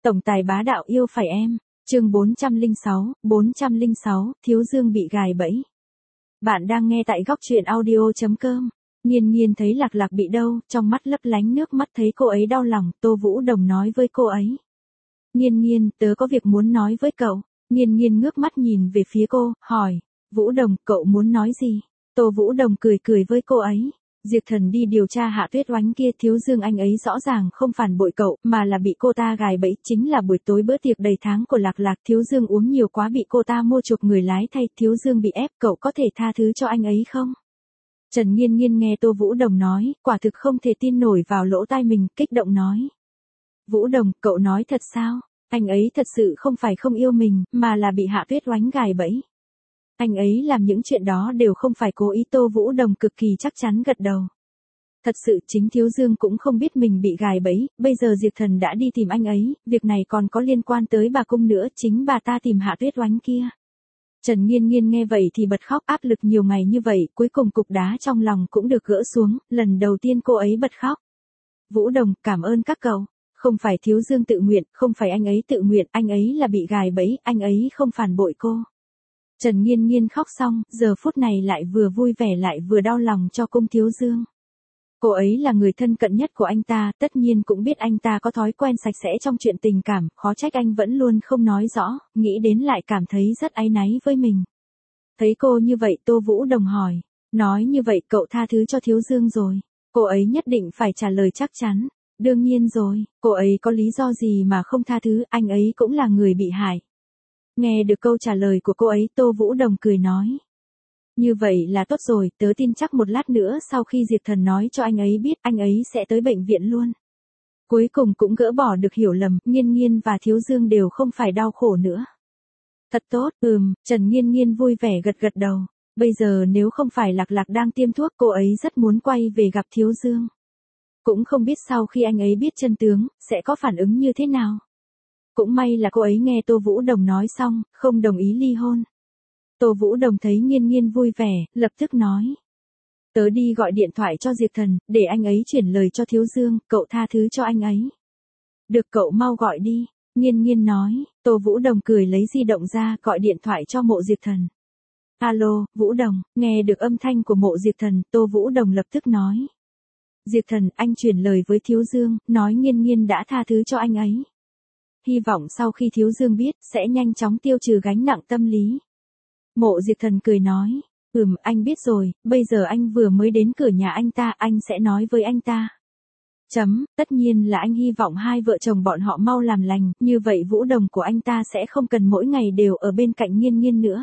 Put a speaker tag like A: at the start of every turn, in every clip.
A: Tổng tài bá đạo yêu phải em. Chương 406, Thiếu Dương bị gài bẫy. Bạn đang nghe tại góc truyện audio.com. Nhiên Nhiên thấy Lạc Lạc bị đâu, trong mắt lấp lánh nước mắt thấy cô ấy đau lòng, Tô Vũ Đồng nói với cô ấy. Nhiên Nhiên, tớ có việc muốn nói với cậu. Nhiên Nhiên ngước mắt nhìn về phía cô, hỏi. Vũ Đồng, cậu muốn nói gì? Tô Vũ Đồng cười cười với cô ấy. Diệp Thần đi điều tra Hạ Tuyết Oánh kia, Thiếu Dương anh ấy rõ ràng không phản bội cậu, mà là bị cô ta gài bẫy, chính là buổi tối bữa tiệc đầy tháng của Lạc Lạc, Thiếu Dương uống nhiều quá bị cô ta mua chuộc người lái thay, Thiếu Dương bị ép, cậu có thể tha thứ cho anh ấy không? Trần Nghiên Nghiên nghe Tô Vũ Đồng nói, quả thực không thể tin nổi vào lỗ tai mình, kích động nói. Vũ Đồng, cậu nói thật sao? Anh ấy thật sự không phải không yêu mình, mà là bị Hạ Tuyết Oánh gài bẫy. Anh ấy làm những chuyện đó đều không phải cố ý. Tô Vũ Đồng cực kỳ chắc chắn gật đầu. Thật sự chính Thiếu Dương cũng không biết mình bị gài bẫy, bây giờ Diệp Thần đã đi tìm anh ấy, việc này còn có liên quan tới bà Cung nữa, chính bà ta tìm Hạ Tuyết Oánh kia. Trần Nghiên Nghiên nghe vậy thì bật khóc, áp lực nhiều ngày như vậy, cuối cùng cục đá trong lòng cũng được gỡ xuống, lần đầu tiên cô ấy bật khóc. Vũ Đồng, cảm ơn các cậu. Không phải Thiếu Dương tự nguyện, không phải anh ấy tự nguyện, anh ấy là bị gài bẫy, anh ấy không phản bội cô. Trần Nghiên Nghiên khóc xong, giờ phút này lại vừa vui vẻ lại vừa đau lòng cho Cung Thiếu Dương. Cô ấy là người thân cận nhất của anh ta, tất nhiên cũng biết anh ta có thói quen sạch sẽ trong chuyện tình cảm, khó trách anh vẫn luôn không nói rõ, nghĩ đến lại cảm thấy rất áy náy với mình. Thấy cô như vậy Tô Vũ Đồng hỏi, nói như vậy cậu tha thứ cho Thiếu Dương rồi. Cô ấy nhất định phải trả lời chắc chắn. Đương nhiên rồi, cô ấy có lý do gì mà không tha thứ, anh ấy cũng là người bị hại. Nghe được câu trả lời của cô ấy Tô Vũ Đồng cười nói. Như vậy là tốt rồi, tớ tin chắc một lát nữa sau khi Diệp Thần nói cho anh ấy biết anh ấy sẽ tới bệnh viện luôn. Cuối cùng cũng gỡ bỏ được hiểu lầm, Nghiên Nghiên và Thiếu Dương đều không phải đau khổ nữa. Thật tốt, Trần Nghiên Nghiên vui vẻ gật gật đầu. Bây giờ nếu không phải Lạc Lạc đang tiêm thuốc cô ấy rất muốn quay về gặp Thiếu Dương. Cũng không biết sau khi anh ấy biết chân tướng, sẽ có phản ứng như thế nào. Cũng may là cô ấy nghe Tô Vũ Đồng nói xong, không đồng ý ly hôn. Tô Vũ Đồng thấy Nghiên Nghiên vui vẻ, lập tức nói. Tớ đi gọi điện thoại cho Diệp Thần, để anh ấy chuyển lời cho Thiếu Dương, cậu tha thứ cho anh ấy. Được cậu mau gọi đi, Nghiên Nghiên nói. Tô Vũ Đồng cười lấy di động ra, gọi điện thoại cho Mộ Diệp Thần. Alo, Vũ Đồng, nghe được âm thanh của Mộ Diệp Thần, Tô Vũ Đồng lập tức nói. Diệp Thần, anh chuyển lời với Thiếu Dương, nói Nghiên Nghiên đã tha thứ cho anh ấy. Hy vọng sau khi Thiếu Dương biết, sẽ nhanh chóng tiêu trừ gánh nặng tâm lý. Mộ Diệp Thần cười nói, anh biết rồi, bây giờ anh vừa mới đến cửa nhà anh ta, anh sẽ nói với anh ta. Tất nhiên là anh hy vọng hai vợ chồng bọn họ mau làm lành, như vậy Vũ Đồng của anh ta sẽ không cần mỗi ngày đều ở bên cạnh Nghiên Nghiên nữa.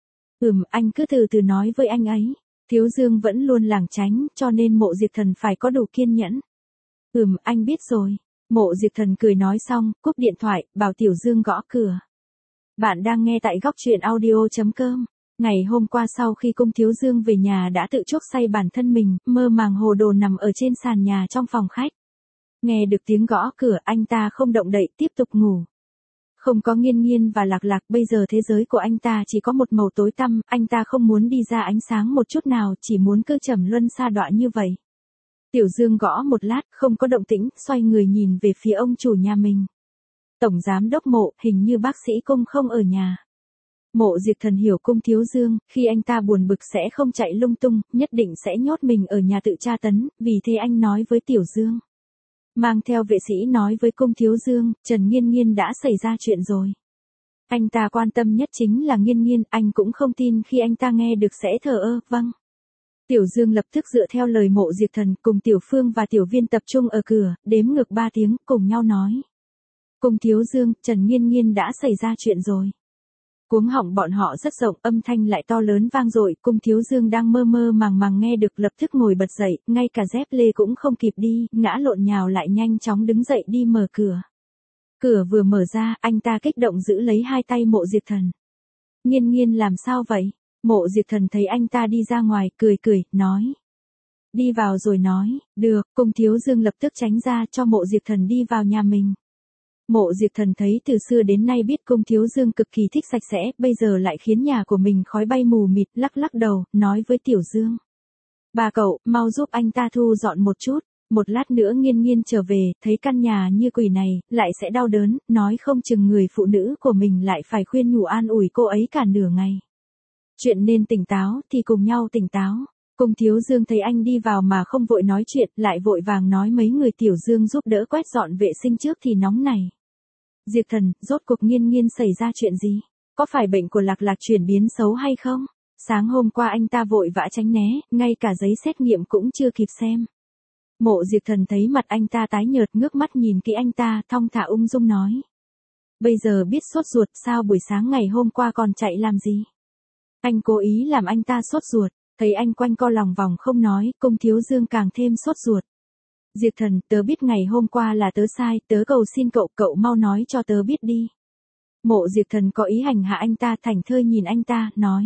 A: Anh cứ từ từ nói với anh ấy. Thiếu Dương vẫn luôn lảng tránh, cho nên Mộ Diệp Thần phải có đủ kiên nhẫn. Anh biết rồi. Mộ Diệp Thần cười nói xong, cúp điện thoại, bảo Tiểu Dương gõ cửa. Bạn đang nghe tại góc truyện audio.com. Ngày hôm qua sau khi Cung Thiếu Dương về nhà đã tự chuốc say bản thân mình, mơ màng hồ đồ nằm ở trên sàn nhà trong phòng khách. Nghe được tiếng gõ cửa, anh ta không động đậy, tiếp tục ngủ. Không có Nghiên Nghiên và Lạc Lạc, bây giờ thế giới của anh ta chỉ có một màu tối tăm, anh ta không muốn đi ra ánh sáng một chút nào, chỉ muốn cứ trầm luân sa đọa như vậy. Tiểu Dương gõ một lát, không có động tĩnh, xoay người nhìn về phía ông chủ nhà mình. Tổng giám đốc Mộ, hình như bác sĩ Cung không ở nhà. Mộ Diệp Thần hiểu Cung Thiếu Dương, khi anh ta buồn bực sẽ không chạy lung tung, nhất định sẽ nhốt mình ở nhà tự tra tấn, vì thế anh nói với Tiểu Dương. Mang theo vệ sĩ nói với Cung Thiếu Dương, Trần Nghiên Nghiên đã xảy ra chuyện rồi. Anh ta quan tâm nhất chính là Nghiên Nghiên, anh cũng không tin khi anh ta nghe được sẽ thờ ơ, vâng. Tiểu Dương lập tức dựa theo lời Mộ Diệp Thần, cùng Tiểu Phương và Tiểu Viên tập trung ở cửa, đếm ngược 3 tiếng, cùng nhau nói. Cung Thiếu Dương, Trần Nghiên Nghiên đã xảy ra chuyện rồi. Cuống họng bọn họ rất rộng, âm thanh lại to lớn vang dội, Cung Thiếu Dương đang mơ mơ màng màng nghe được lập tức ngồi bật dậy, ngay cả dép lê cũng không kịp đi, ngã lộn nhào lại nhanh chóng đứng dậy đi mở cửa. Cửa vừa mở ra, anh ta kích động giữ lấy hai tay Mộ Diệp Thần. Nghiên Nghiên làm sao vậy? Mộ Diệp Thần thấy anh ta đi ra ngoài, cười cười, nói. Đi vào rồi nói, được, Cung Thiếu Dương lập tức tránh ra cho Mộ Diệp Thần đi vào nhà mình. Mộ Diệp Thần thấy từ xưa đến nay biết Cung Thiếu Dương cực kỳ thích sạch sẽ, bây giờ lại khiến nhà của mình khói bay mù mịt, lắc lắc đầu, nói với Tiểu Dương. Bà cậu, mau giúp anh ta thu dọn một chút. Một lát nữa Nghiên Nghiên trở về, thấy căn nhà như quỷ này, lại sẽ đau đớn, nói không chừng người phụ nữ của mình lại phải khuyên nhủ an ủi cô ấy cả nửa ngày. Chuyện nên tỉnh táo thì cùng nhau tỉnh táo. Cung Thiếu Dương thấy anh đi vào mà không vội nói chuyện, lại vội vàng nói mấy người Tiểu Dương giúp đỡ quét dọn vệ sinh trước thì nóng này. Diệp Thần, rốt cuộc Nghiên Nghiên xảy ra chuyện gì? Có phải bệnh của Lạc Lạc chuyển biến xấu hay không? Sáng hôm qua anh ta vội vã tránh né, ngay cả giấy xét nghiệm cũng chưa kịp xem. Mộ Diệp Thần thấy mặt anh ta tái nhợt, ngước mắt nhìn kỹ anh ta, thong thả ung dung nói. Bây giờ biết sốt ruột, sao buổi sáng ngày hôm qua còn chạy làm gì? Anh cố ý làm anh ta sốt ruột, thấy anh quanh co lòng vòng không nói, Cung Thiếu Dương càng thêm sốt ruột. Diệp Thần, tớ biết ngày hôm qua là tớ sai, tớ cầu xin cậu, cậu mau nói cho tớ biết đi. Mộ Diệp Thần có ý hành hạ anh ta, thảnh thơi nhìn anh ta, nói.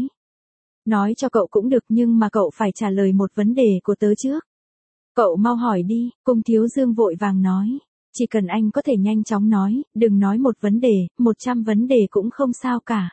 A: Nói cho cậu cũng được nhưng mà cậu phải trả lời một vấn đề của tớ trước. Cậu mau hỏi đi, Cung Thiếu Dương vội vàng nói. Chỉ cần anh có thể nhanh chóng nói, đừng nói một vấn đề, 100 vấn đề cũng không sao cả.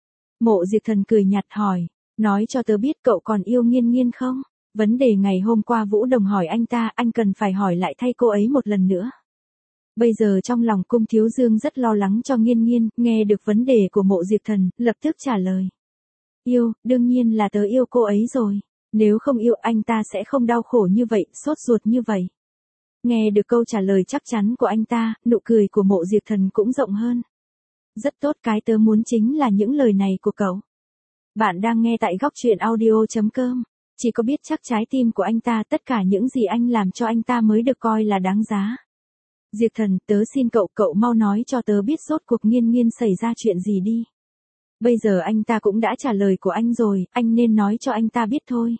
A: Mộ Diệp Thần cười nhạt hỏi, nói cho tớ biết cậu còn yêu Nghiên Nghiên không? Vấn đề ngày hôm qua Vũ Đồng hỏi anh ta, anh cần phải hỏi lại thay cô ấy một lần nữa. Bây giờ trong lòng Cung Thiếu Dương rất lo lắng cho Nghiên Nghiên, nghe được vấn đề của Mộ Diệp Thần, lập tức trả lời. Yêu, đương nhiên là tớ yêu cô ấy rồi. Nếu không yêu anh ta sẽ không đau khổ như vậy, sốt ruột như vậy. Nghe được câu trả lời chắc chắn của anh ta, nụ cười của Mộ Diệp Thần cũng rộng hơn. Rất tốt, cái tớ muốn chính là những lời này của cậu. Bạn đang nghe tại góc truyện audio.com. Chỉ có biết chắc trái tim của anh ta, tất cả những gì anh làm cho anh ta mới được coi là đáng giá. Diệp Thần, tớ xin cậu, cậu mau nói cho tớ biết rốt cuộc Nghiên Nghiên xảy ra chuyện gì đi. Bây giờ anh ta cũng đã trả lời của anh rồi, anh nên nói cho anh ta biết thôi.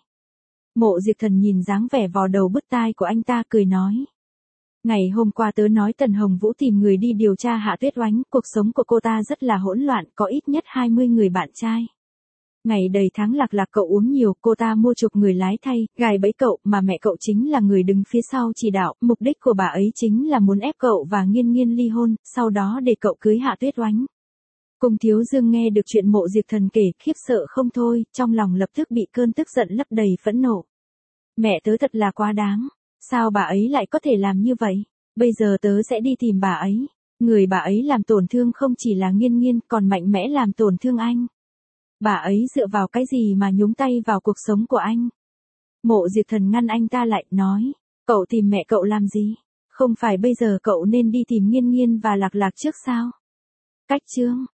A: Mộ Diệp Thần nhìn dáng vẻ vò đầu bứt tai của anh ta cười nói. Ngày hôm qua tớ nói Tần Hồng Vũ tìm người đi điều tra Hạ Tuyết Oánh, cuộc sống của cô ta rất là hỗn loạn, có ít nhất 20 người bạn trai. Ngày đầy tháng Lạc Lạc cậu uống nhiều, cô ta mua chuộc người lái thay, gài bẫy cậu, mà mẹ cậu chính là người đứng phía sau chỉ đạo, mục đích của bà ấy chính là muốn ép cậu và Nghiên Nghiên ly hôn, sau đó để cậu cưới Hạ Tuyết Oánh. Cung Thiếu Dương nghe được chuyện Mộ Diệp Thần kể, khiếp sợ không thôi, trong lòng lập tức bị cơn tức giận lấp đầy phẫn nộ. Mẹ tớ thật là quá đáng, sao bà ấy lại có thể làm như vậy? Bây giờ tớ sẽ đi tìm bà ấy. Người bà ấy làm tổn thương không chỉ là Nghiên Nghiên, còn mạnh mẽ làm tổn thương anh. Bà ấy dựa vào cái gì mà nhúng tay vào cuộc sống của anh? Mộ Diệp Thần ngăn anh ta lại, nói, cậu tìm mẹ cậu làm gì? Không phải bây giờ cậu nên đi tìm Nghiên Nghiên và Lạc Lạc trước sao? Cách chương